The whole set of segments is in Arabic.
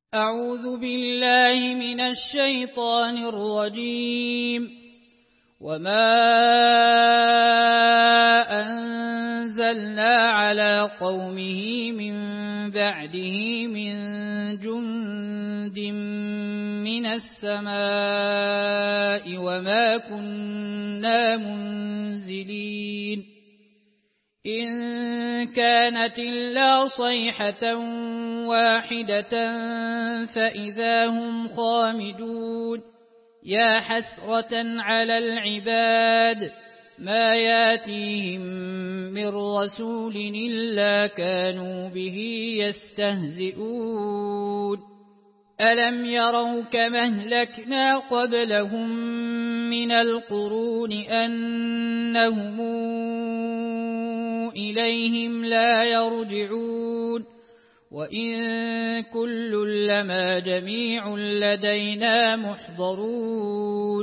أعوذ بالله من الشيطان الرجيم. وما أنزلنا على قومه من بعده من جند من السماء وما كنا منزلين إن كانت إلا صيحة واحدة فإذا هم خامدون يا حسرة على العباد ما ياتيهم من رسول إلا كانوا به يستهزئون ألم يروا كما أهلكنا قبلهم من القرون أنهم إليهم لا يرجعون وإن كل لما جميع لدينا محضرون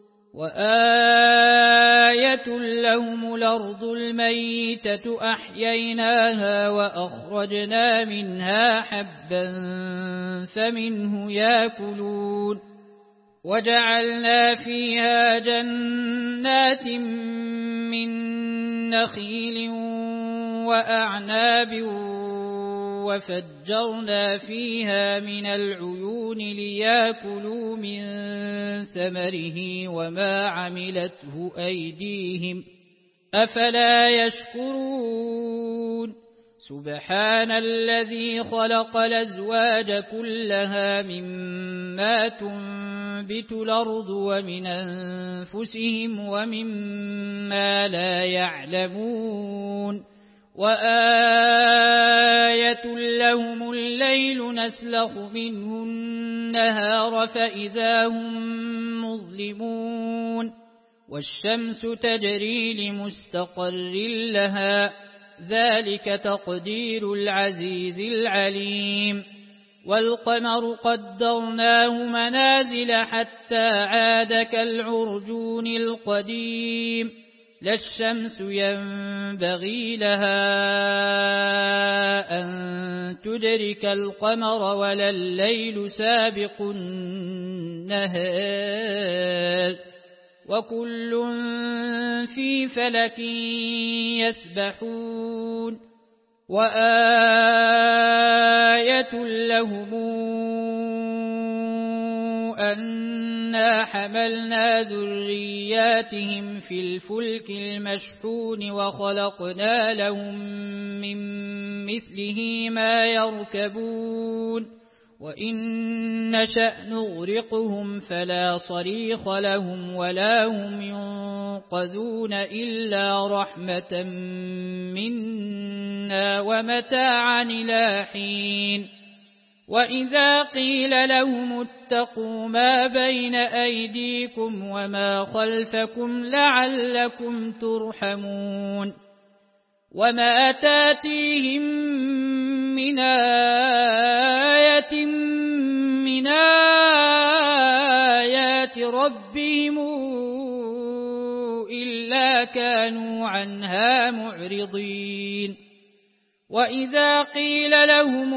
وآية لهم الأرض الميتة أحييناها وأخرجنا منها حبا فمنه يأكلون وجعلنا فيها جنات من نخيل وأعناب وفجرنا فيها من العيون ليأكلوا من ثمره وما عملته أيديهم أفلا يشكرون سبحان الذي خلق الأزواج كلها مما تنبت الأرض ومن أنفسهم ومما لا يعلمون وآية لهم الليل نسلخ منه النهار فإذا هم مظلمون والشمس تجري لمستقر لها ذلك تقدير العزيز العليم والقمر قدرناه منازل حتى عاد كالعرجون القديم لا الشمس ينبغي لها أن تدرك القمر ولا الليل سابق النهار وكل في فلك يسبحون وآية لهم أنا حملنا ذرياتهم في الفلك المشحون وخلقنا لهم من مثله ما يركبون وإن نشأ نغرقهم فلا صريخ لهم ولا هم ينقذون إلا رحمة منا ومتاعا إلى حين وإذا قيل لهم اتقوا ما بين أيديكم وما خلفكم لعلكم ترحمون وما تاتيهم من آية من آيات ربهم إلا كانوا عنها معرضين وإذا قيل لهم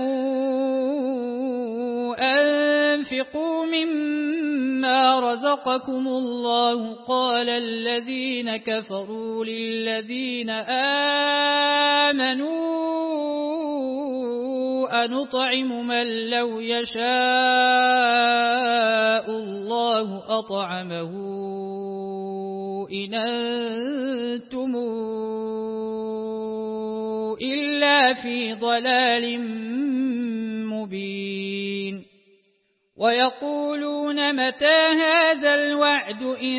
أنفقوا مما رزقكم الله قال الذين كفروا للذين آمنوا أنطعم من لو يشاء الله أطعمه إن أنتم إلا في ضلال مبين ويقولون متى هذا الوعد إن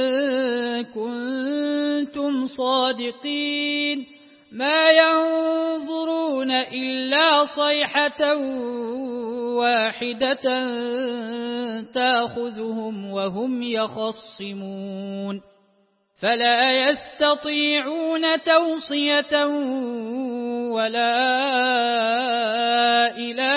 كنتم صادقين ما ينظرون إلا صيحة واحدة تأخذهم وهم يخصمون فلا يستطيعون توصية ولا إلى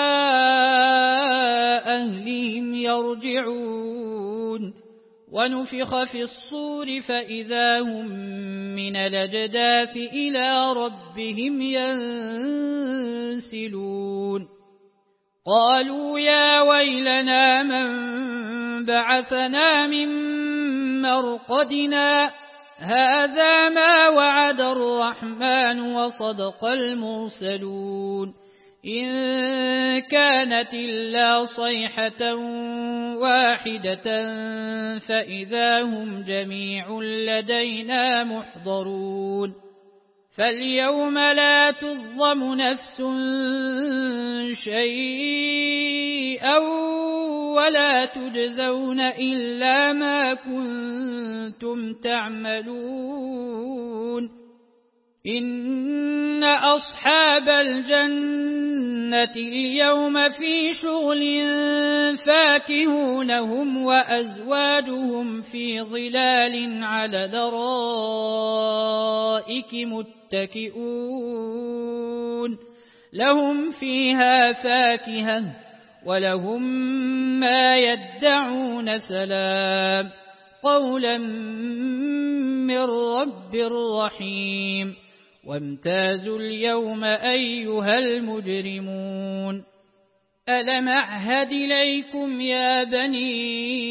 أهلهم يرجعون ونفخ في الصور فإذا هم من الأجداث إلى ربهم ينسلون قالوا يا ويلنا من بعثنا من مرقدنا هذا ما وعد الرحمن وصدق المرسلون إن كانت إلا صيحة واحدة فإذا هم جميع لدينا محضرون فاليوم لا تظلم نفس شيئا ولا تجزون إلا ما كنتم تعملون إن أصحاب الجنة اليوم في شغل فاكهون هم وأزواجهم في ظلال على الأرائك متكئون لهم فيها فاكهة ولهم ما يدعون سلام قولا من رب رحيم وامتازوا اليوم أيها المجرمون ألم أعهد إليكم يا بني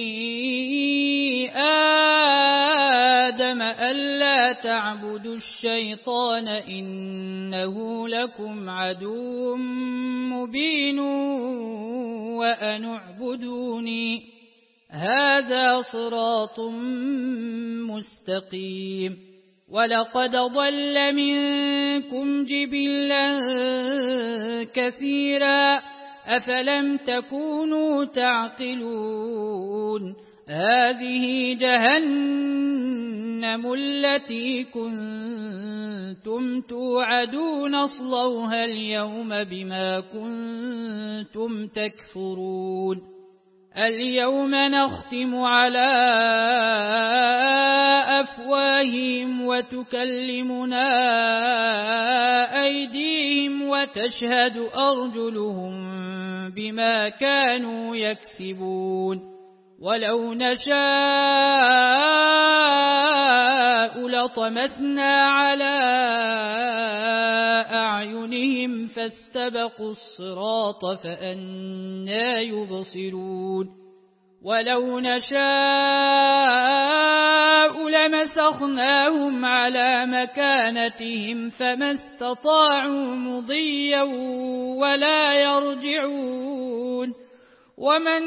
آدم ألا تعبدوا الشيطان إنه لكم عدو مبين وأن اعبدوني هذا صراط مستقيم ولقد ضل منكم جبلا كثيرا أفلم تكونوا تعقلون هذه جهنم التي كنتم توعدون اصلوها اليوم بما كنتم تكفرون اليوم نختم على أفواههم وتكلمنا أيديهم وتشهد أرجلهم بما كانوا يكسبون ولو نشاء لطمسنا على أعينهم فاستبقوا الصراط فأنى يبصرون ولو نشاء لمسخناهم على مكانتهم فما استطاعوا مضيا ولا يرجعون ومن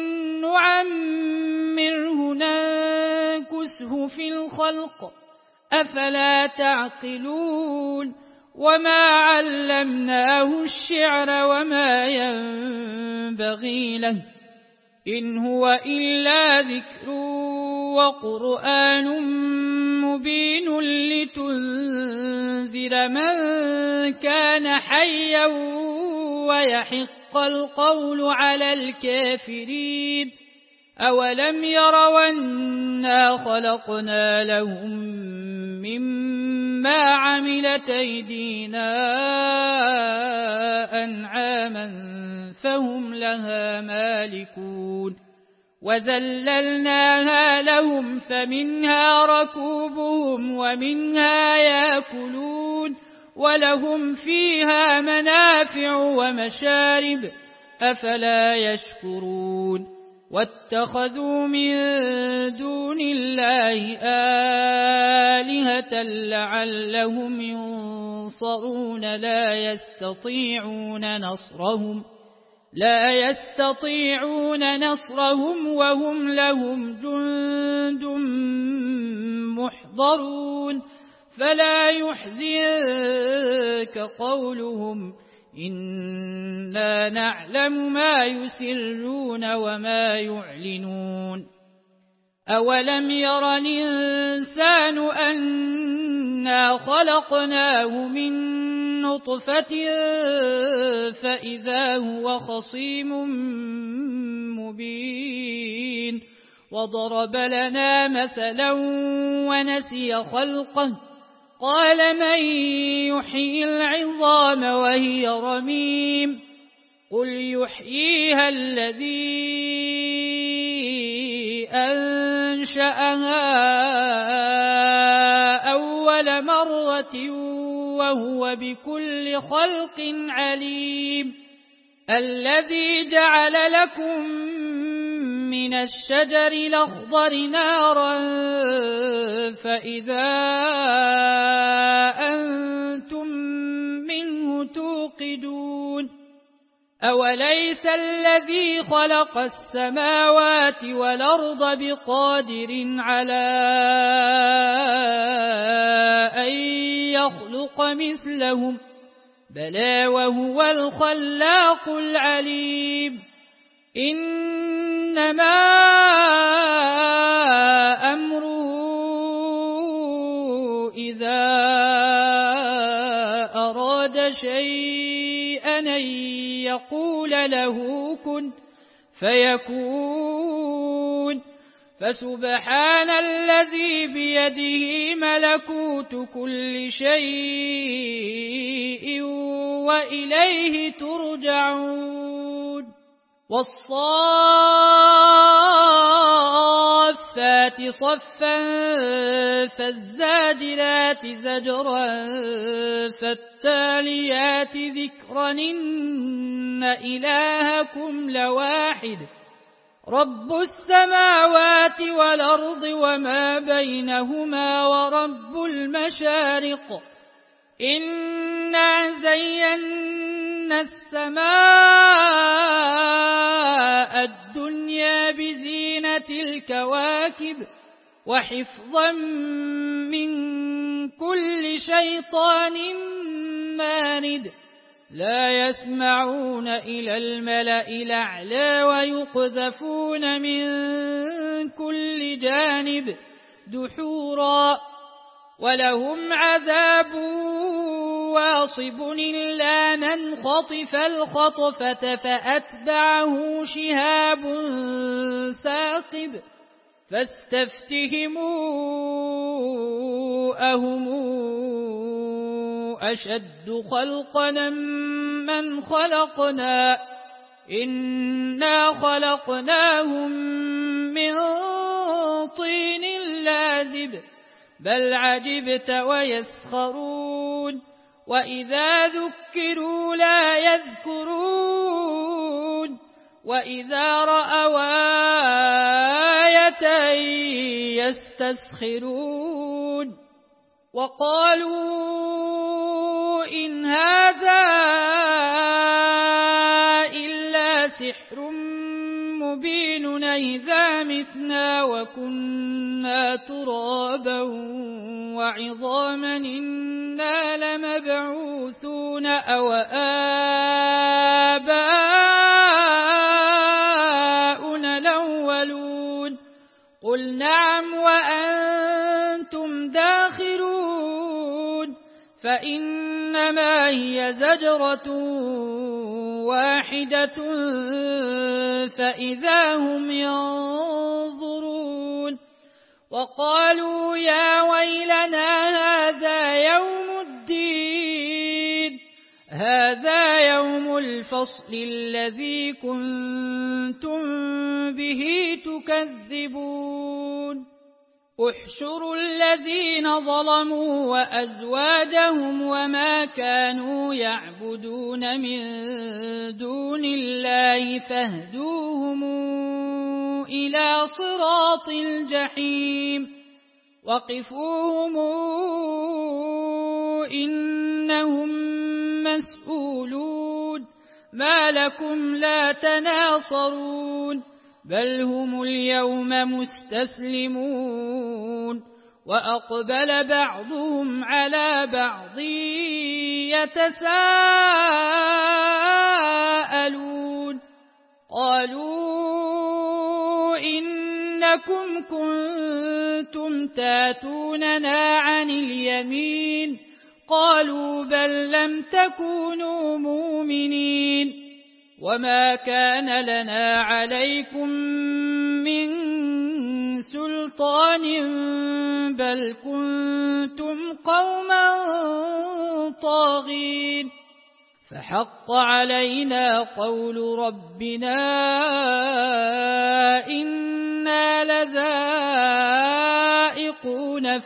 نعمره ننكسه في الخلق أفلا تعقلون وما علمناه الشعر وما ينبغي له إن هو إلا ذكر وقرآن مبين لتنذر من كان حيا ويحق القول على الكافرين أولم يروا أنا خلقنا لهم مما عملت أيدينا أنعاما فهم لها مالكون وذللناها لهم فمنها ركوبهم ومنها يأكلون ولهم فيها منافع ومشارب أفلا يشكرون واتخذوا من دون الله آلهة لعلهم ينصرون لا يستطيعون نصرهم وهم لهم جند محضرون فلا يحزنك قولهم إنا نعلم ما يسرون وما يعلنون أولم ير الإنسان أنا خلقناه من نطفة فإذا هو خصيم مبين وضرب لنا مثلا ونسي خلقه قال من يحيي العظام وهي رميم قل يحييها الذي أنشأها أول مرة وهو بكل خلق عليم الذي جعل لكم من الشجر الأخضر نارا فإذا أنتم منه توقدون أوليس الذي خلق السماوات والأرض بقادر على أن يخلق مثلهم بلى وهو الخلاق العليم إنما أمره إذا أراد شيئا أن يقول له كن فيكون فسبحان الذي بيده ملكوت كل شيء وإليه ترجعون والصافات صفا فالزاجرات زجرا فالتاليات ذكرا إن إلهكم لواحد رب السماوات والأرض وما بينهما ورب المشارق إنا زينا السماء الدنيا بزينة الكواكب وحفظا من كل شيطان مارد لا يسمعون إلى الملأ الأعلى ويقذفون من كل جانب دحورا ولهم عذاب واصب إلا من خطف الخطفة فأتبعه شهاب ثاقب فاستفتهموا أهم أشد خلقا من خلقنا إنا خلقناهم من طين لازب بل عجبت ويسخرون وإذا ذكروا لا يذكرون وإذا رأوا آية يستسخرون وقالوا إن هذا إلا سحر مبين إذا متنا وكنا ترابا وعظاما إنا لمبعوثون أو آباؤنا الأولون قل نعم وأنتم داخرون فإنما هي زجرة واحدة فإذا هم ينظرون وقالوا يا ويلنا هذا يوم الفصل الذي كنتم به تكذبون احشروا الذين ظلموا وأزواجهم وما كانوا يعبدون من دون الله فاهدوهم إلى صراط الجحيم وقفوهم إنهم مسؤولون ما لكم لا تناصرون بل هم اليوم مستسلمون وأقبل بعضهم على بعض يتساءلون قالوا إنكم كنتم تاتوننا عن اليمين قالوا بل لم تكونوا مؤمنين وما كان لنا عليكم من سلطان بل كنتم قوما طاغين فحق علينا قول ربنا إنا لذائقون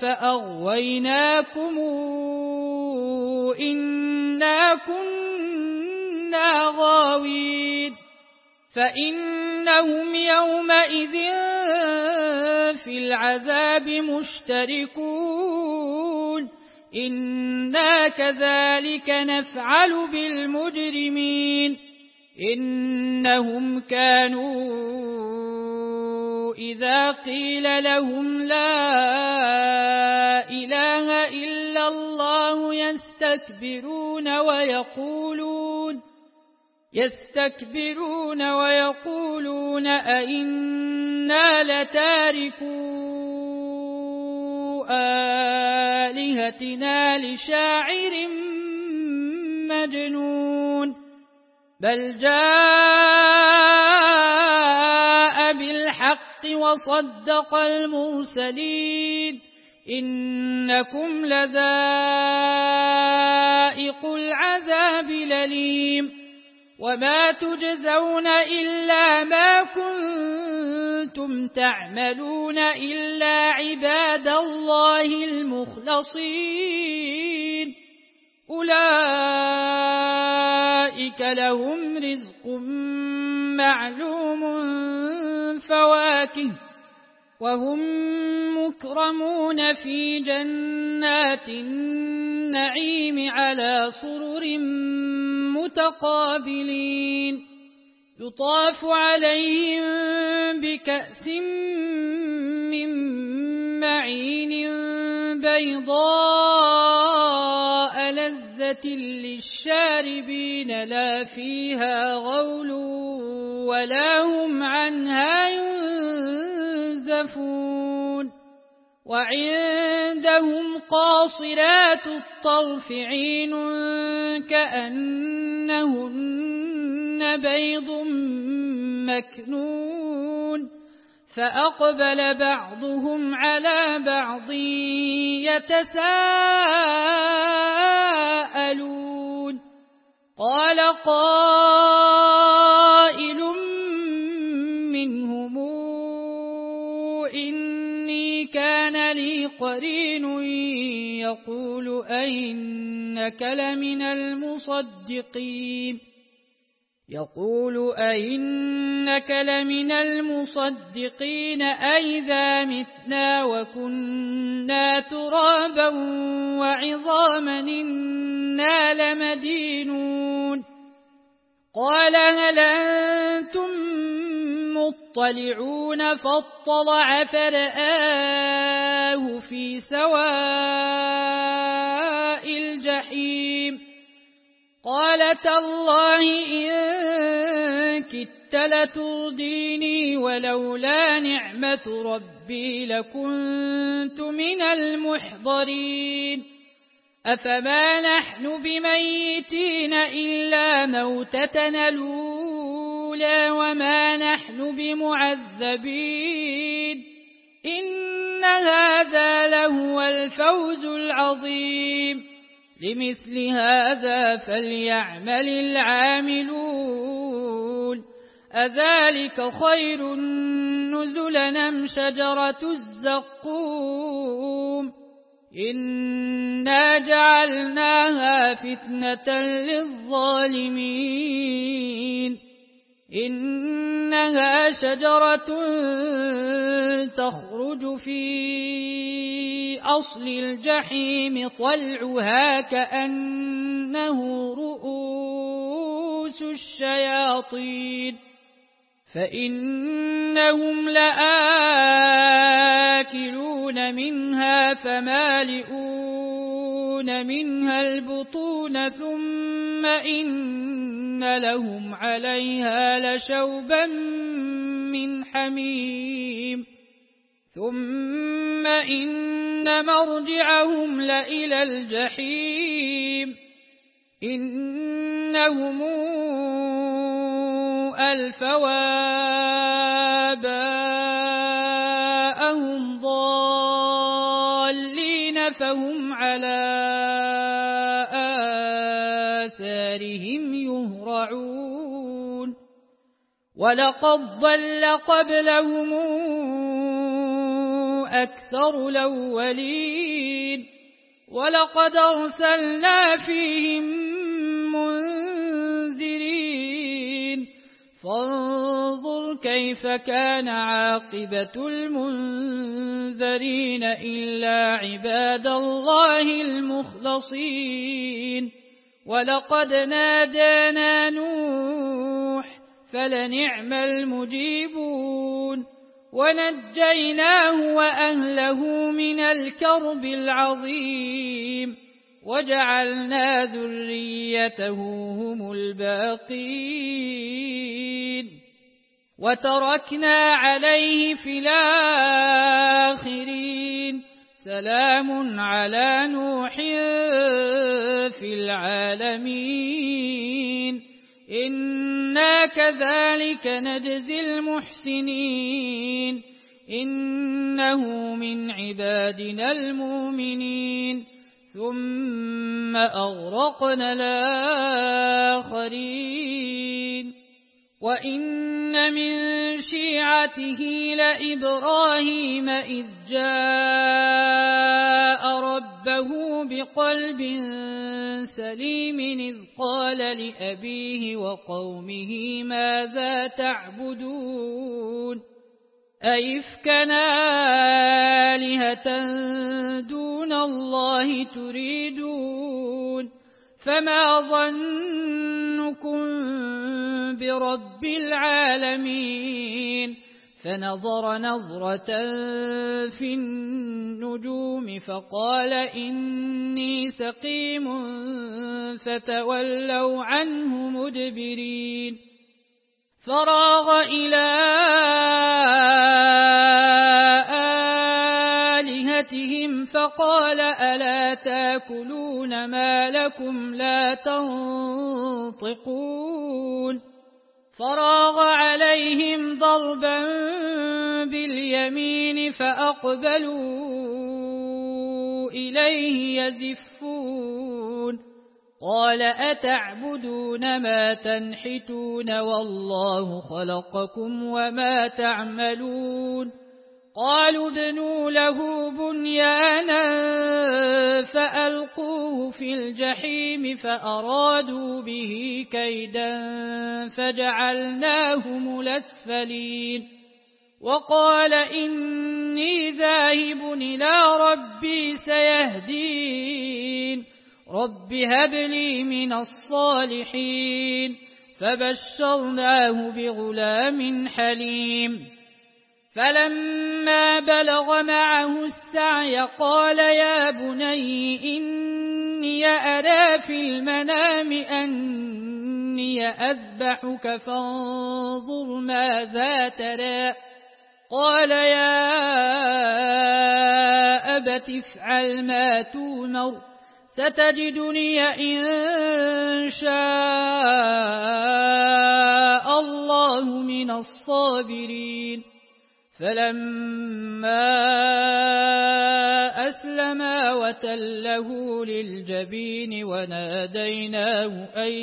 فأغويناكم إنا كنا إنا غاوين فإنهم يومئذ في العذاب مشتركون إنا كذلك نفعل بالمجرمين إنهم كانوا إذا قيل لهم لا إله إلا الله يستكبرون ويقولون أئنا لتاركو آلهتنا لشاعر مجنون بل جاء بالحق وصدق المرسلين إنكم لذائق العذاب الأليم وما تجزون إلا ما كنتم تعملون إلا عباد الله المخلصين أولئك لهم رزق معلوم فواكه وهم مكرمون في جنات النعيم على سرر متقابلين يطاف عليهم بكأس من معين بيضاء لذة للشاربين لا فيها غول ولا هم عنها ينزفون وعندهم قاصرات الطرف عين كأنهن بيض مكنون فأقبل بعضهم على بعض يتساءلون قال قائل منهم إني كان لي قرين يقول أئنك لمن المصدقين أئذا متنا وكنا ترابا وعظاما إنا لمدينون قال هل أنتم مطلعون فاطلع فرآه في سواء الجحيم قال تالله إن كدت لترديني ولولا نعمة ربي لكنت من المحضرين أفما نحن بميتين إلا موتتنا الأولى وما نحن بمعذبين إن هذا لهو الفوز العظيم لمثل هذا فليعمل العاملون أذلك خير نزلا أم شجرة الزقوم إنا جعلناها فتنة للظالمين إنها شجرة تخرج في أصل الجحيم طلعها كأنه رؤوس الشياطين فإنهم لآكلون منها فمالئون منها البطون ثم إن لهم عليها لشوبا من حميم ثم إن مرجعهم لإلى الجحيم إنهم ألفوا آباءهم ضالين فهم على آثارهم يهرعون ولقد ضل قبلهم أكثر الأولين ولقد أرسلنا فيهم منذرين فانظر كيف كان عاقبة المنذرين إلا عباد الله المخلصين. ولقد نادانا نوح فلنعم المجيبون ونجيناه وأهله من الكرب العظيم وجعلنا ذريته هم الباقين وتركنا عليه في الآخرين سلام على نوح في العالمين إنا كذلك نجزي المحسنين إنه من عبادنا المؤمنين ثم أغرقنا الآخرين وإن من شيعته لإبراهيم إذ جاء ربه بقلب سليم إذ قال لأبيه وقومه ماذا تعبدون أئفكا آلهة دون الله تريدون فما ظنكم برب العالمين فنظر نظرة في النجوم فقال إني سقيم فتولوا عنه مدبرين فراغ إلى آلهتهم فقال ألا تاكلون ما لكم لا تنطقون فراغ عليهم ضربا باليمين فأقبلوا إليه يزفون قال أتعبدون ما تنحتون والله خلقكم وما تعملون قالوا ابنوا له بنيانا فألقوه في الجحيم فأرادوا به كيدا فجعلناهم الأسفلين وقال إني ذاهب إلى ربي سيهدين رب هب لي من الصالحين فبشرناه بغلام حليم فلما بلغ معه السعي قال يا بني إني أرى في المنام أني أذبحك فانظر ماذا ترى قال يا أبت افعل ما تؤمر ستجدني إن شاء الله من الصابرين فلما أسلما وتله للجبين وناديناه أي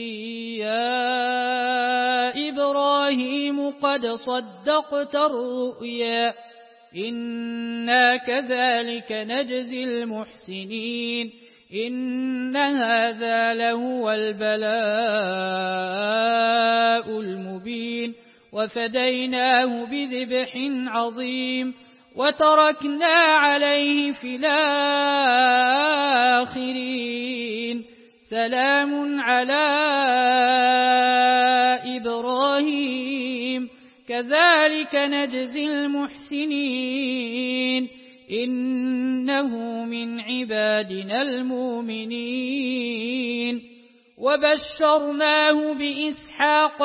يا إبراهيم قد صدقت الرؤيا إنا كذلك نجزي المحسنين إن هذا لهو البلاء المبين وفديناه بذبح عظيم وتركنا عليه في الآخرين سلام على إبراهيم كذلك نجزي المحسنين إنه من عبادنا المؤمنين وبشرناه بإسحاق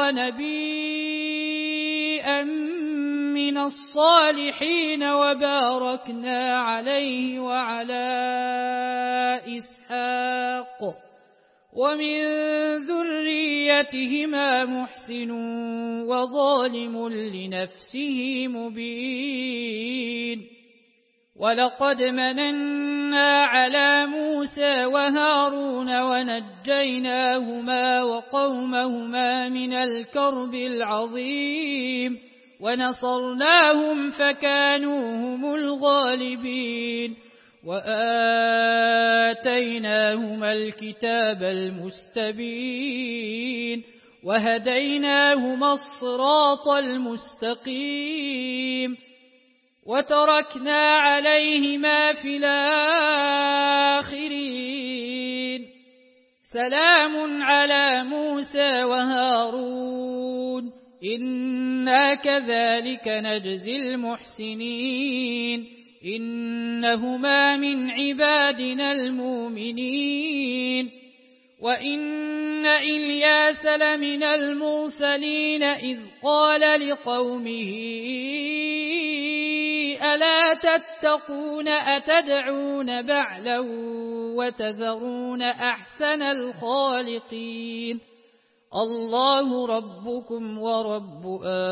نبيا من الصالحين وباركنا عليه وعلى إسحاق ومن ذريتهما محسن وظالم لنفسه مبين ولقد مننا على موسى وهارون ونجيناهما وقومهما من الكرب العظيم ونصرناهم فكانوا هم الغالبين وآتيناهما الكتاب المستبين وهديناهما الصراط المستقيم وتركنا عليهما في الآخرين سلام على موسى وهارون إنا كذلك نجزي المحسنين إنهما من عبادنا المؤمنين وإن إلياس لمن المرسلين إذ قال لقومه ألا تتقون أتدعون بعلا وتذرون أحسن الخالقين الله ربكم ورب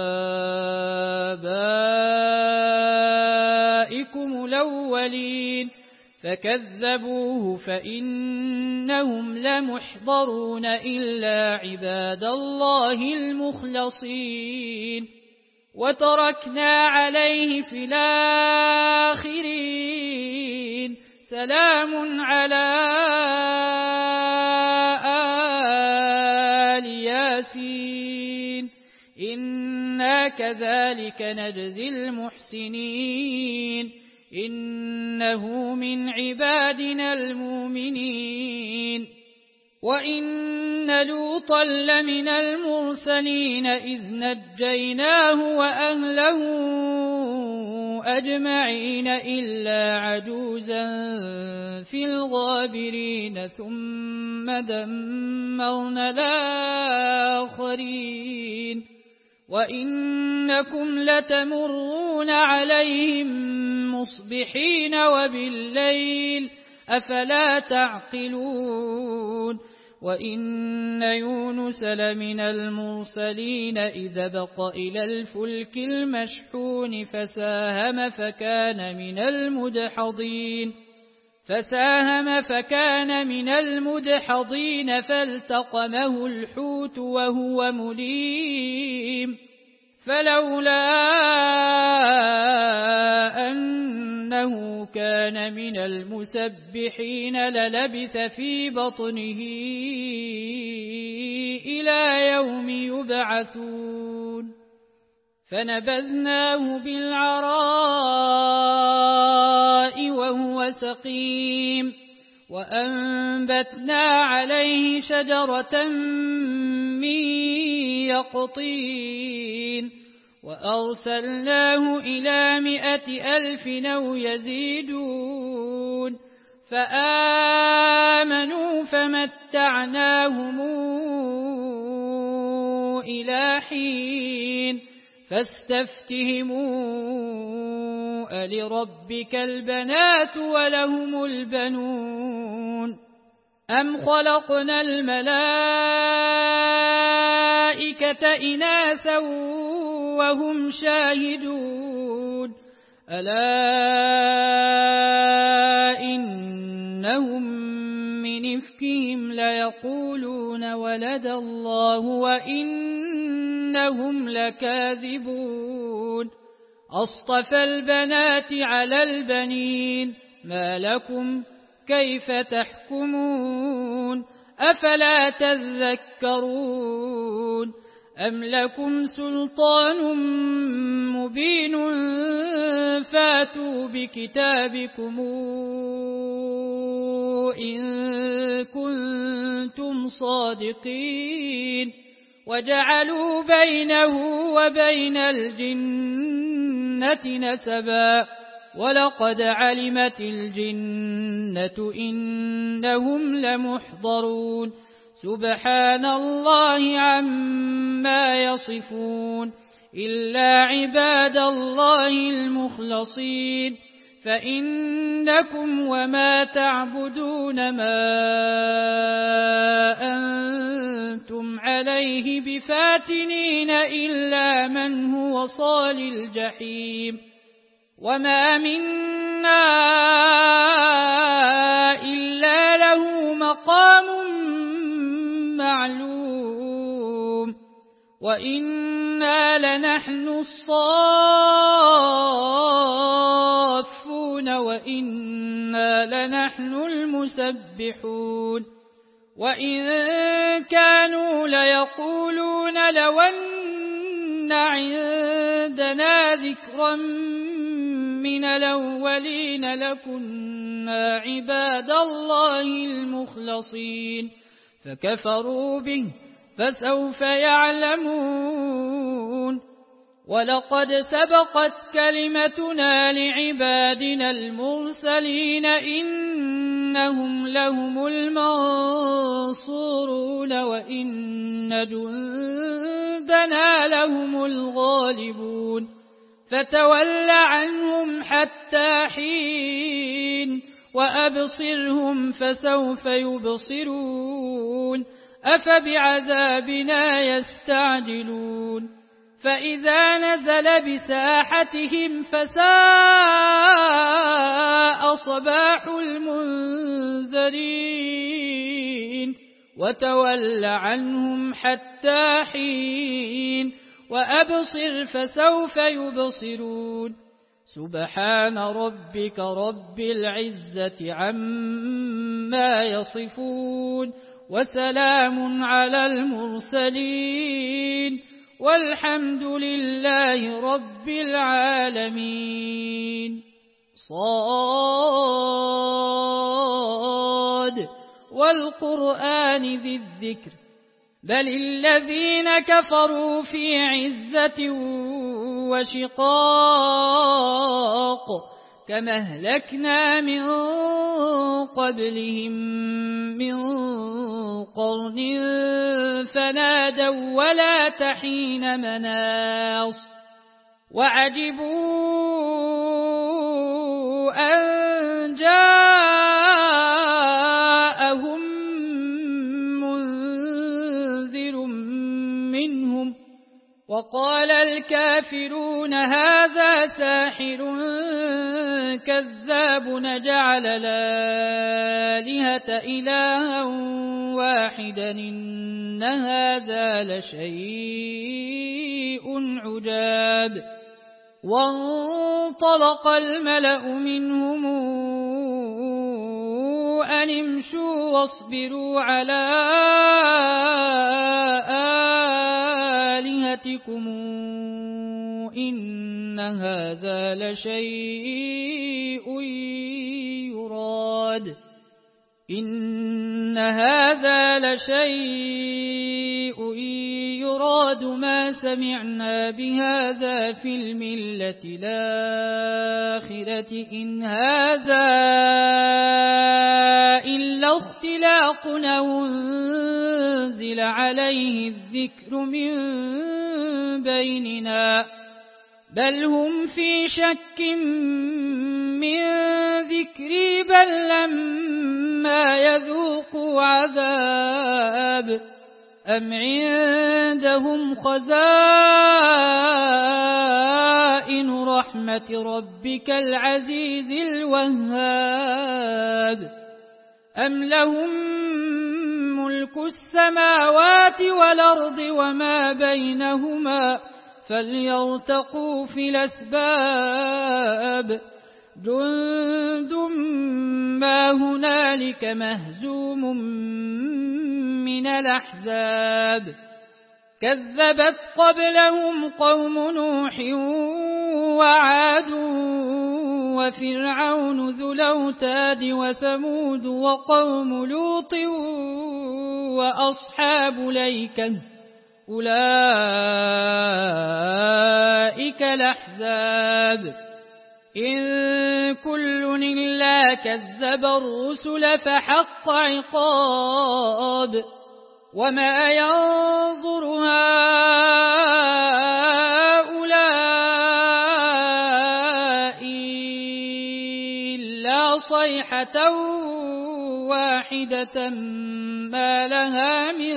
آبائكم الأولين فكذبوه فإنهم لمحضرون إلا عباد الله المخلصين وتركنا عليه في الآخرين سلام على آل ياسين إنا كذلك نجزي المحسنين إنه من عبادنا المؤمنين وإن لوطا لمن المرسلين إذ نجيناه وأهله أجمعين إلا عجوزا في الغابرين ثم دمرنا الآخرين وإنكم لتمرون عليهم مصبحين وبالليل أفلا تعقلون وإن يونس لمن المرسلين إذا بق إلى الفلك المشحون فساهم فكان من المدحضين فالتقمه الحوت وهو مليم فلولا أنه كان من المسبحين للبث في بطنه إلى يوم يبعثون فنبذناه بالعراء وهو سقيم وأنبتنا عليه شجرة من يقطين وأرسلناه إلى 100,000 أو يزيدون فآمنوا فمتعناهم إلى حين فاستفتهموا ألربك البنات ولهم البنون أم خلقنا الملائكة إناثا وهم شاهدون ألا إنهم من إفكهم ليقولون ولد الله وإنهم لكاذبون أصطفى البنات على البنين ما لكم كيف تحكمون أفلا تذكرون أم لكم سلطان مبين فاتوا بكتابكم إن كنتم صادقين وجعلوا بينه وبين الجنة نسبا ولقد علمت الجنة إنهم لمحضرون سبحان الله عما يصفون إلا عباد الله المخلصين فإنكم وما تعبدون ما أنتم عليه بفاتنين إلا من هو صال الجحيم وما منا إلا له مقام معلوم وإنا لنحن الصافون وإنا لنحن المسبحون وإن كانوا ليقولون لو أن عندنا ذكرا من الأولين لكنا عباد الله المخلصين فكفروا به فسوف يعلمون ولقد سبقت كلمتنا لعبادنا المرسلين إنهم لهم المنصورون وإن جندنا لهم الغالبون فتول عنهم حتى حين وأبصرهم فسوف يبصرون أفبعذابنا يستعجلون فإذا نزل بساحتهم فساء صباح المنذرين وتول عنهم حتى حين وأبصر فسوف يبصرون سبحان ربك رب العزة عما يصفون وسلام على المرسلين والحمد لله رب العالمين. صاد والقرآن ذي الذكر بل الذين كفروا في عزة وشقاق كما أهلكنا من قبلهم من قرن فنادوا ولا تحين مناص وعجبوا أن جاءهم منذر منهم وقال الكافرون هذا ساحر كذاب نجعل الآلهة إلها واحدا إن هذا لشيء عجاب وانطلق الملأ منهم أن امشوا واصبروا على آلهتكم إن هذا لشيء يراد إن هذا لشيء يراد ما سمعنا بهذا في الملة الآخرة إن هذا إلا اختلاق أنزل عليه الذكر من بيننا بل هم في شك من ذكري بل لما يذوقوا عذاب أم عندهم خزائن رحمة ربك العزيز الوهاب أم لهم ملك السماوات والأرض وما بينهما فليرتقوا في الأسباب جند ما هنالك مهزوم من الأحزاب كذبت قبلهم قوم نوح وعاد وفرعون ذو الأوتاد وثمود وقوم لوط وأصحاب الأيكة أولئك الأحزاب إن كل إلا كذب الرسل فحق عقاب وما ينظر هؤلاء إلا صيحة واحدة ما لها من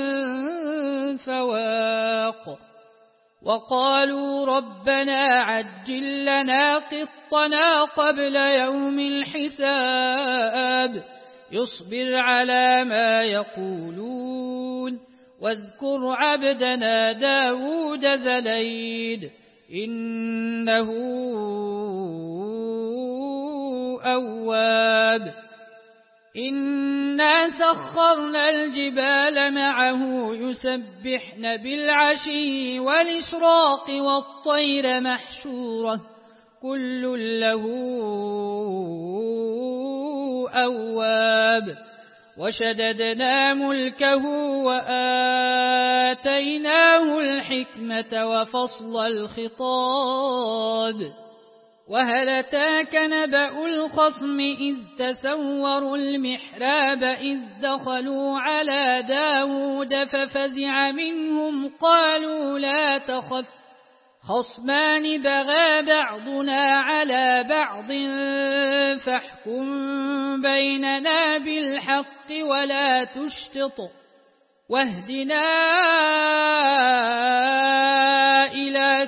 فواق وقالوا ربنا عجل لنا قطنا قبل يوم الحساب يصبر على ما يقولون واذكر عبدنا داود ذا الأيد إنه أواب إنا سخرنا الجبال معه يسبحن بالعشي والإشراق والطير محشورة كل له أواب وشددنا ملكه وآتيناه الحكمة وفصل الخطاب وهل أتاك نبأ الخصم إذ تسوروا المحراب إذ دخلوا على داود ففزع منهم قالوا لا تخف خصمان بغى بعضنا على بعض فاحكم بيننا بالحق ولا تشطط واهدنا إلى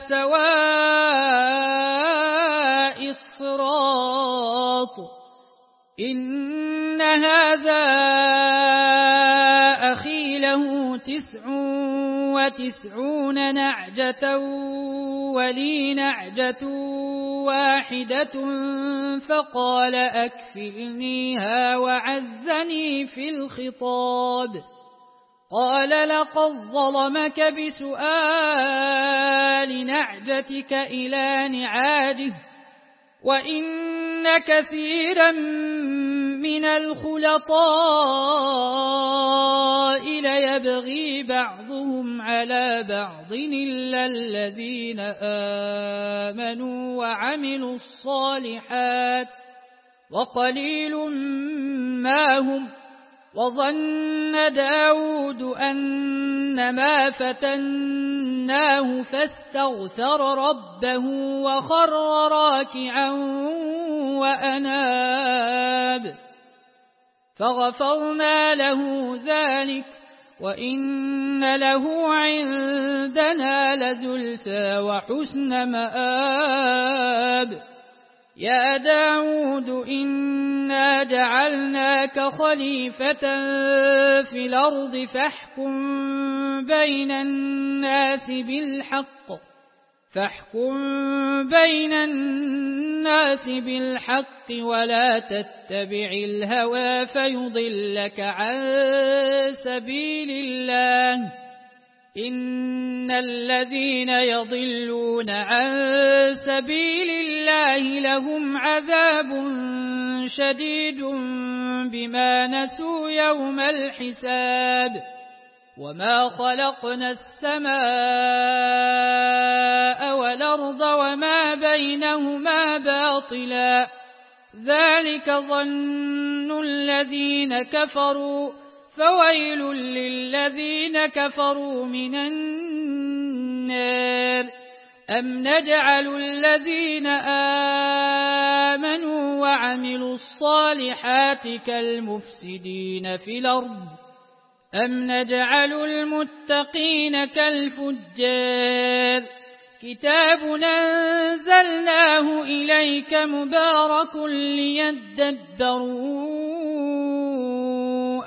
سواء الصراط إن هذا أخي له 99 نعجة ولي نعجة واحدة فقال أكفلنيها وعزني في الخطاب قال لقد ظلمك بسؤال نعجتك إلى نعاجه وإن كثيرا من الخلطاء ليبغي بعضهم على بعض إلا الذين آمنوا وعملوا الصالحات وقليل ما هم وظن داود أنما فتناه فاستغفر ربه وخر راكعا وأناب فغفرنا له ذلك وإن له عندنا لزلفى وحسن مآب يا داود إنا جعلناك خليفة في الأرض فاحكم بين الناس بالحق ولا تتبع الهوى فيضلك عن سبيل الله إن الذين يضلون عن سبيل الله لهم عذاب شديد بما نسوا يوم الحساب وما خلقنا السماء والأرض وما بينهما باطلا ذلك ظن الذين كفروا فويل للذين كفروا من النار أم نجعل الذين آمنوا وعملوا الصالحات كالمفسدين في الأرض أم نجعل المتقين كالفجار كتاب أنزلناه إليك مبارك ليدبروا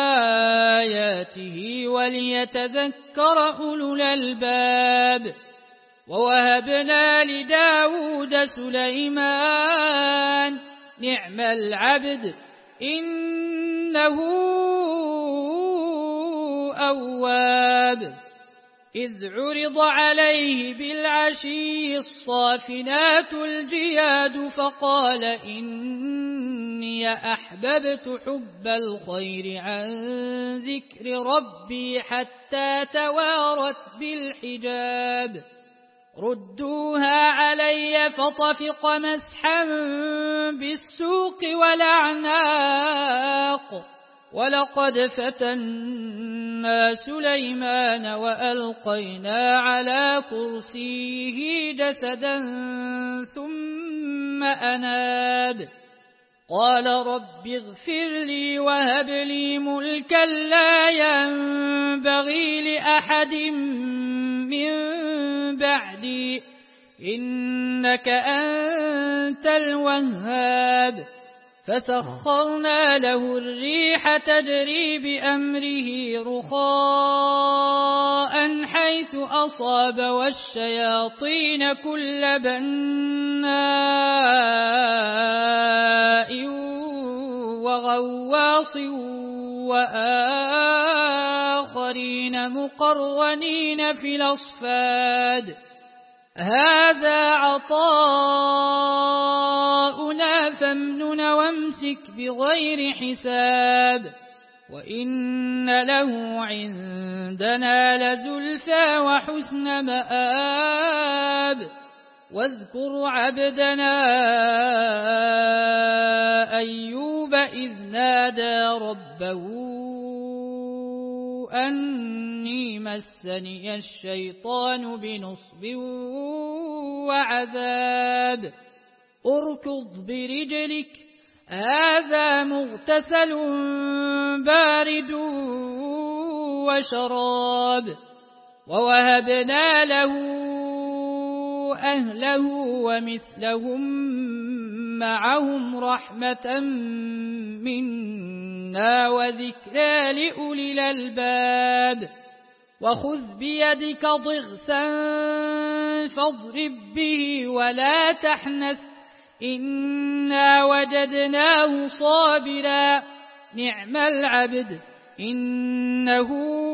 آياته وليتذكر أولو الألباب ووهبنا لداود سليمان نعم العبد إنه أواب إذ عرض عليه بالعشي الصافنات الجياد فقال إني أحببت حب الخير عن ذكر ربي حتى توارت بالحجاب ردوها علي فطفق مسحا بالسوق والأعناق ولقد فتنا سليمان وألقينا على كرسيه جسدا ثم أناب قال رب اغفر لي وهب لي ملكا لا ينبغي لأحد من بعدي إنك أنت الوهاب فسخرنا له الريح تجري بأمره رخاء حيث أصاب والشياطين كل بناء غواص وآخرين مقرنين في الأصفاد هذا عطاؤنا فامنن وامسك بغير حساب وإن له عندنا لزلفى وحسن مآب واذكر عبدنا أيوب إذ نادى ربه أني مسني الشيطان بنصب وعذاب اركض برجلك هذا مغتسل بارد وشراب ووهبنا له أهله ومثلهم معهم رحمة منا وذكرى لأولي الألباب وخذ بيدك ضغثا فاضرب به ولا تحنث إنا وجدناه صابرا نعم العبد إنه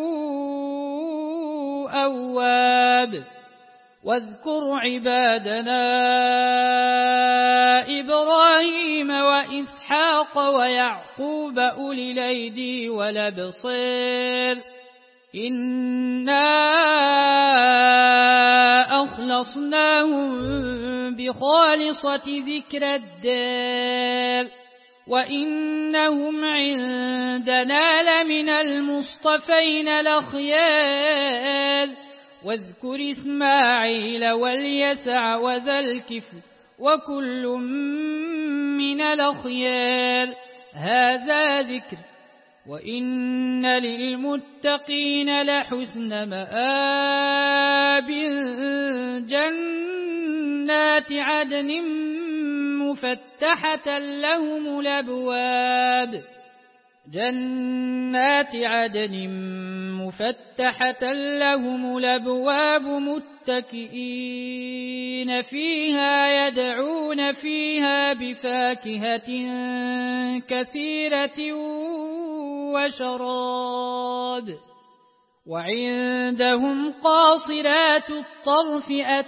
أواب واذكر عبادنا إبراهيم وإسحاق ويعقوب أولي الأيدي والأبصار إنا أخلصناهم بخالصة ذكر الدار وإنهم عندنا لمن المصطفين الأخيار واذكر إسماعيل واليسع وذا الكفل وكل من الأخيار هذا ذكر وإن للمتقين لحسن مآب جنات عدن مفتحة لهم الأبواب متكئين فيها يدعون فيها بفاكهة كثيرة وشراب وعندهم قاصرات الطرف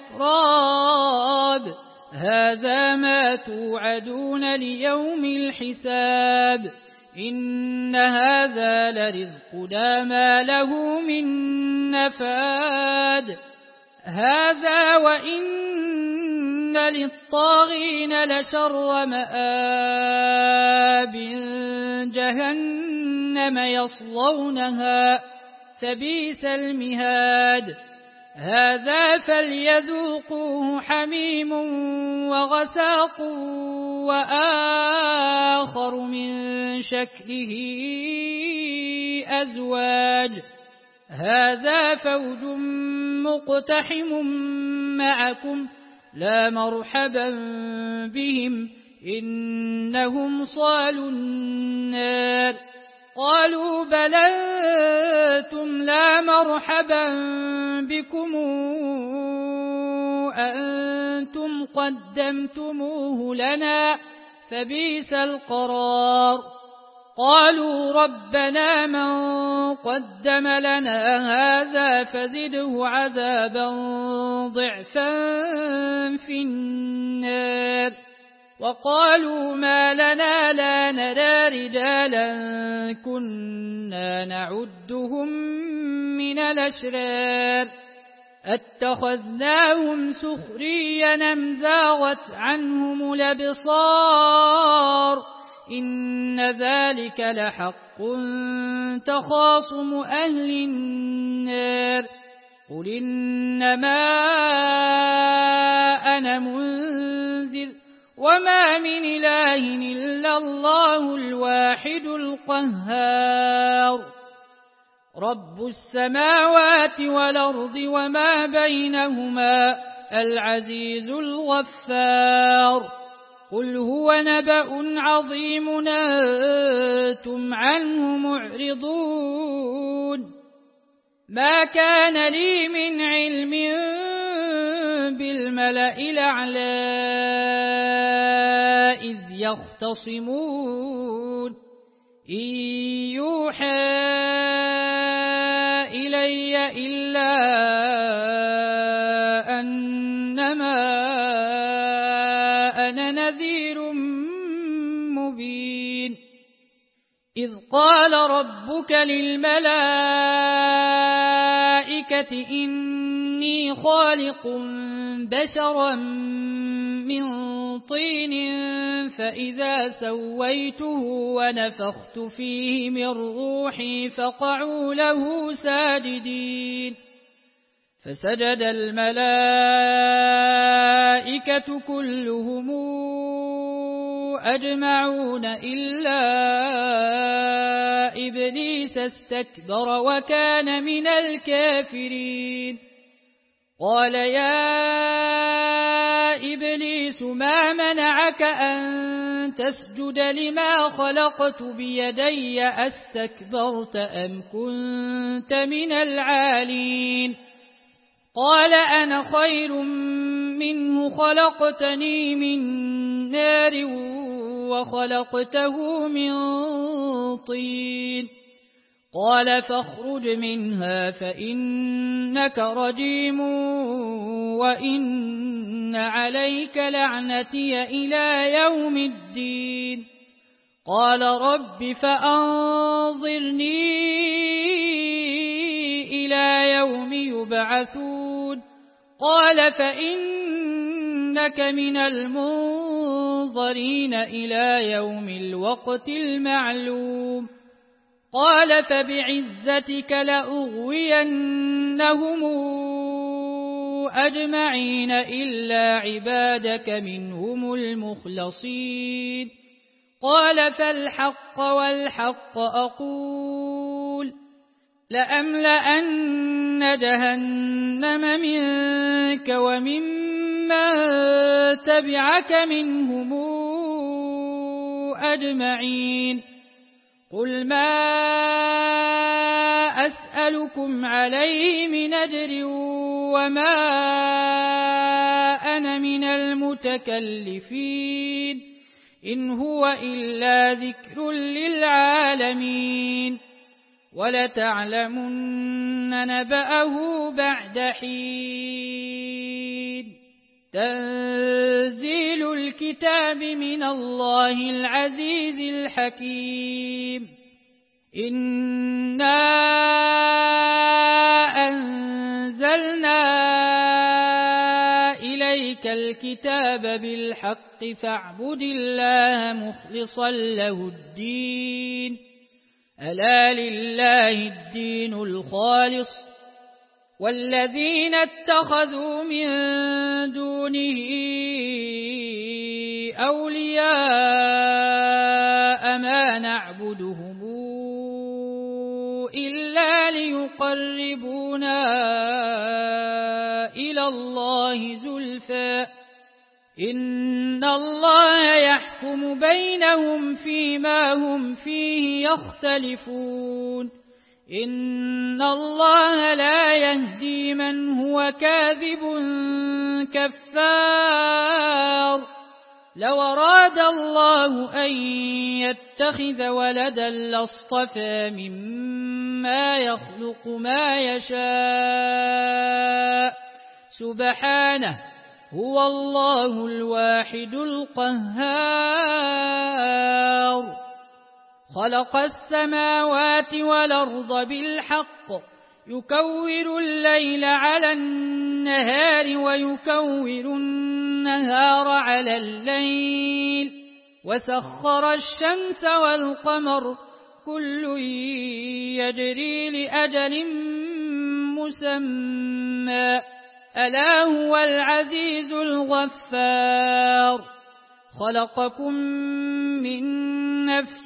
أتراب هذا ما توعدون ليوم الحساب إن هذا لرزقنا ما له من نفاد هذا وإن للطاغين لشر مآب جهنم يصلونها فبئس المهاد هذا فليذوقوه حميم وغساق وآخر من شكله أزواج هذا فوج مقتحم معكم لا مرحبا بهم إنهم صالوا النار قالوا بل أنتم لا مرحبا بكم أنتم قدمتموه لنا فبئس القرار قالوا ربنا من قدم لنا هذا فزده عذابا ضعفا في النار وقالوا ما لنا لا نرى رجالا كنا نعدهم من الأشرار اتخذناهم سخريا أم زاغت عنهم الأبصار إن ذلك لحق تخاصم أهل النار قل إنما أنا منذر وما من إله إلا الله الواحد القهار رب السماوات والأرض وما بينهما العزيز الغفار قل هو نبأ عظيم أنتم عنه معرضون ما كان لي من علم بالملأ الأعلى إذ يختصمون إن يوحى إلي إلا أنما أنا نذير مبين إذ قال ربك للملائكة إني خالق بشرا من طين فإذا سويته ونفخت فيه من روحي فقعوا له ساجدين فسجد الملائكة كلهم أجمعون إلا إبليس استكبر وكان من الكافرين قال يا إبليس ما منعك أن تسجد لما خلقت بيدي أستكبرت أم كنت من العالين قال أنا خير منه خلقتني من نار وخلقته من طين قال فاخرج منها فإنك رجيم وإن عليك لعنتي إلى يوم الدين قال رب فأنظرني إلى يوم يبعثون قال فإنك من المنظرين إلى يوم الوقت المعلوم قال فبعزتك لأغوينهم أجمعين إلا عبادك منهم المخلصين قال فالحق والحق أقول لأملأن جهنم منك وممن تبعك منهم أجمعين قل ما أسألكم عليه من أجر وما أنا من المتكلفين إن هو إلا ذكر للعالمين ولتعلمن نبأه بعد حين تنزيل الكتاب من الله العزيز الحكيم إنا أنزلنا إليك الكتاب بالحق فاعبد الله مخلصا له الدين ألا لله الدين الخالص والذين اتخذوا من دونه أولياء ما نعبدهم إلا ليقربونا إلى الله زلفى إن الله يحكم بينهم فيما هم فيه يختلفون إن الله لا يهدي من هو كاذب كفار لو أراد الله أن يتخذ ولدا لاصطفى مما يخلق ما يشاء سبحانه هو الله الواحد القهار خلق السماوات والأرض بالحق يكور الليل على النهار ويكور النهار على الليل وسخر الشمس والقمر كل يجري لأجل مسمى ألا هو العزيز الغفار خلقكم من نفس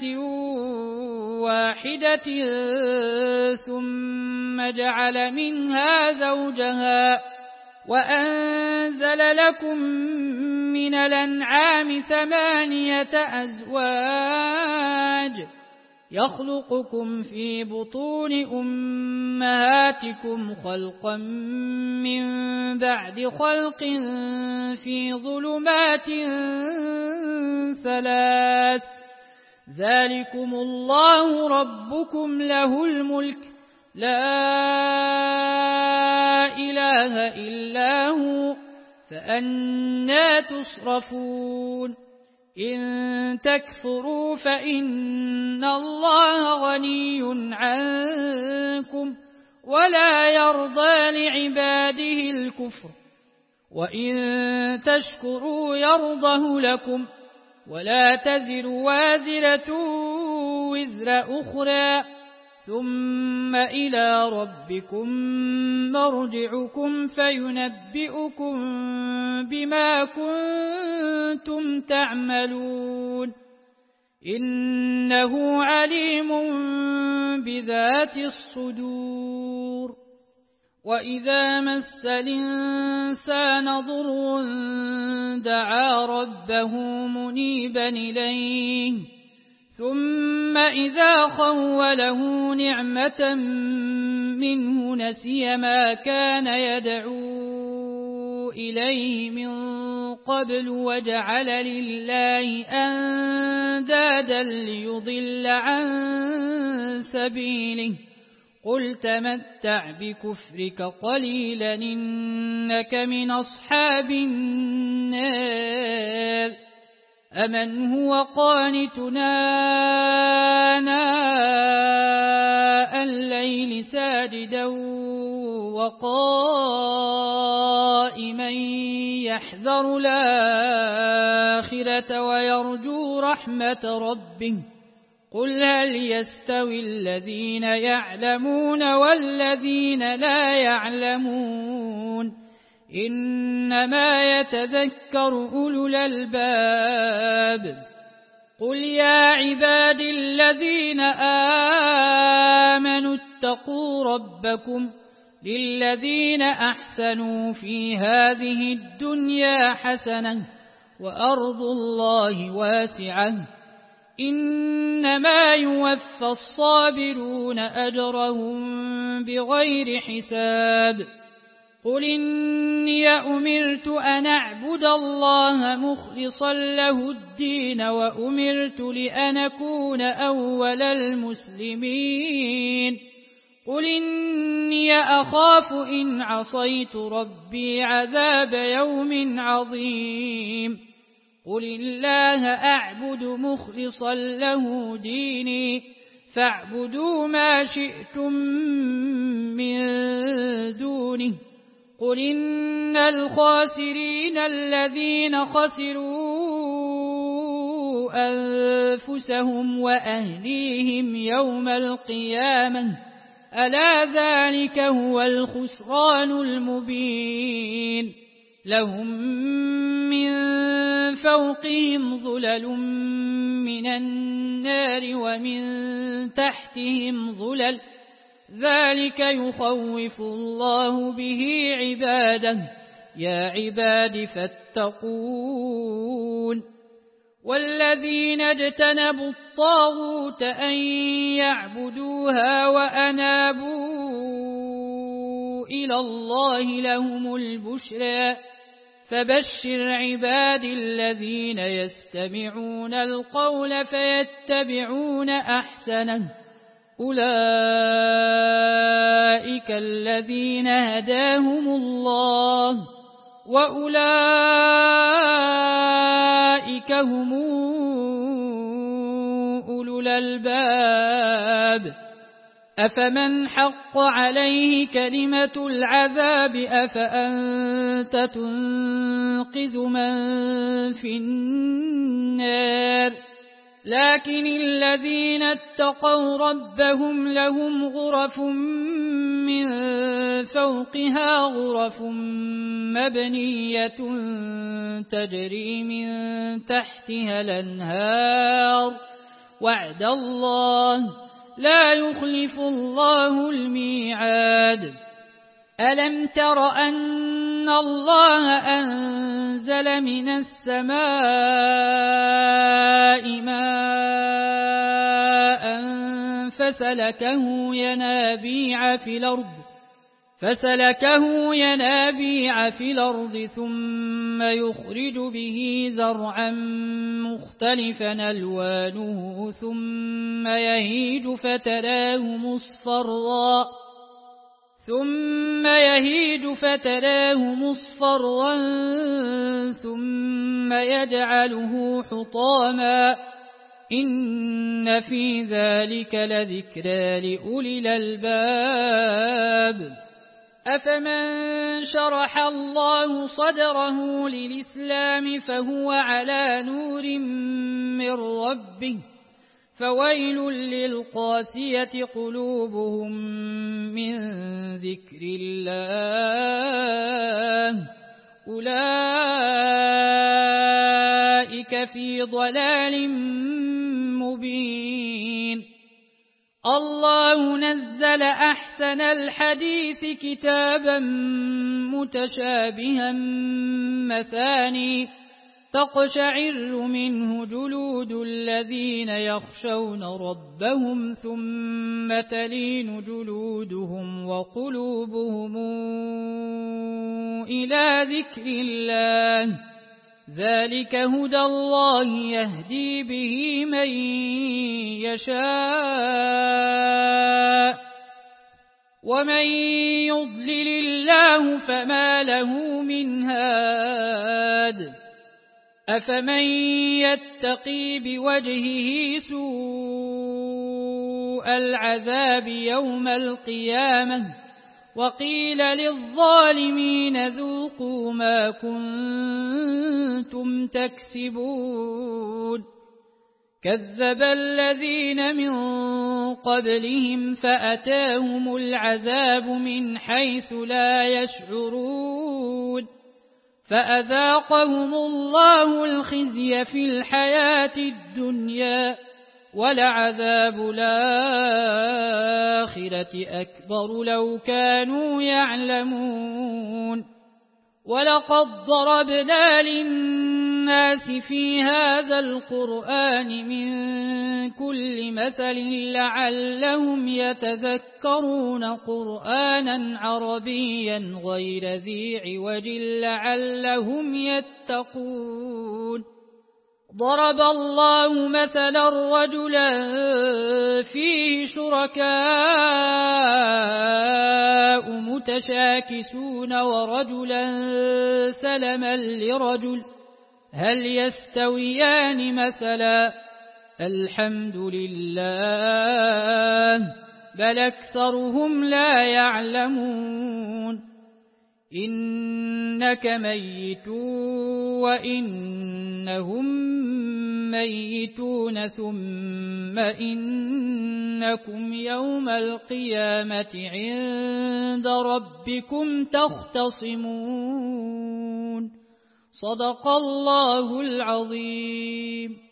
واحدة ثم جعل منها زوجها وأنزل لكم من الأنعام 8 أزواج يخلقكم في بطون أمهاتكم خلقا من بعد خلق في ظلمات 3 ذلكم الله ربكم له الملك لا إله إلا هو فأنى تصرفون إن تكفروا فإن الله غني عنكم ولا يرضى لعباده الكفر وإن تشكروا يرضه لكم ولا تزر وازرة وزر أخرى ثم إلى ربكم مرجعكم فينبئكم بما كنتم تعملون إنه عليم بذات الصدور وإذا مس الإنسان ضر دعا ربه منيبا إليه ثم إذا خوله نعمة منه نسي ما كان يدعو إليه من قبل وجعل لله أندادا ليضل عن سبيله قل تمتع بكفرك قليلا إنك من أصحاب النار أمن هو قانتنا آناء الليل ساجدا وقائما يحذر الآخرة ويرجو رحمة ربه قل هل يستوي الذين يعلمون والذين لا يعلمون إنما يتذكر أولو الألباب قل يا عباد الذين آمنوا اتقوا ربكم للذين أحسنوا في هذه الدنيا حسنة وأرض الله واسعة إنما يوفى الصابرون أجرهم بغير حساب قل إني أمرت أن أعبد الله مخلصا له الدين وأمرت لأن أكون أول المسلمين قل إني أخاف إن عصيت ربي عذاب يوم عظيم قل الله أعبد مخلصا له ديني فاعبدوا ما شئتم من دونه قل إن الخاسرين الذين خسروا أنفسهم وأهليهم يوم القيامة ألا ذلك هو الخسران المبين لهم من فوقهم ظلل من النار ومن تحتهم ظلل ذلك يخوف الله به عباده يا عباد فاتقون والذين اجتنبوا الطاغوت أن يعبدوها وأنابوا إلى الله لهم البشرى فبشر عباد الذين يستمعون القول فيتبعون أحسنه أولئك الذين هداهم الله وأولئك هم أولو الألباب أفمن حق عليه كلمة العذاب أفأنت تنقذ من في النار لكن الذين اتقوا ربهم لهم غرف من فوقها غرف مبنية تجري من تحتها الأنهار وعد الله لا يخلف الله الميعاد ألم تر أن الله أنزل من السماء ماء فسلكه ينابيع في الأرض فسلكه ينابيع في الأرض ثم يخرج به زرعا مختلفا ألوانه ثم يهيج فتراه مصفرا ثم يجعله حطاما إن في ذلك لذكرى لأولي الألباب أفمن شرح الله صدره للإسلام فهو على نور من ربه فويل للقاسية قلوبهم من ذكر الله أولئك في ضلال مبين الله نزل أحسن الحديث كتابا متشابها مثاني تقشعر منه جلود الذين يخشون ربهم ثم تلين جلودهم وقلوبهم إلى ذكر الله ذلك هدى الله يهدي به من يشاء ومن يضلل الله فما له من هاد أفمن يتقي بوجهه سوء العذاب يوم القيامة وقيل للظالمين ذوقوا ما كنتم تكسبون كذب الذين من قبلهم فأتاهم العذاب من حيث لا يشعرون فأذاقهم الله الخزي في الحياة الدنيا ولعذاب الآخرة أكبر لو كانوا يعلمون ولقد ضربنا للناس في هذا القرآن من كل مثل لعلهم يتذكرون قرآنا عربيا غير ذي عوج لعلهم يتقون ضرب الله مثلا رجلا فيه شركاء متشاكسون ورجلا سلما لرجل هل يستويان مثلا الحمد لله بل أكثرهم لا يعلمون إنك ميت وإنهم ميتون ثم إنكم يوم القيامة عند ربكم تختصمون صدق الله العظيم.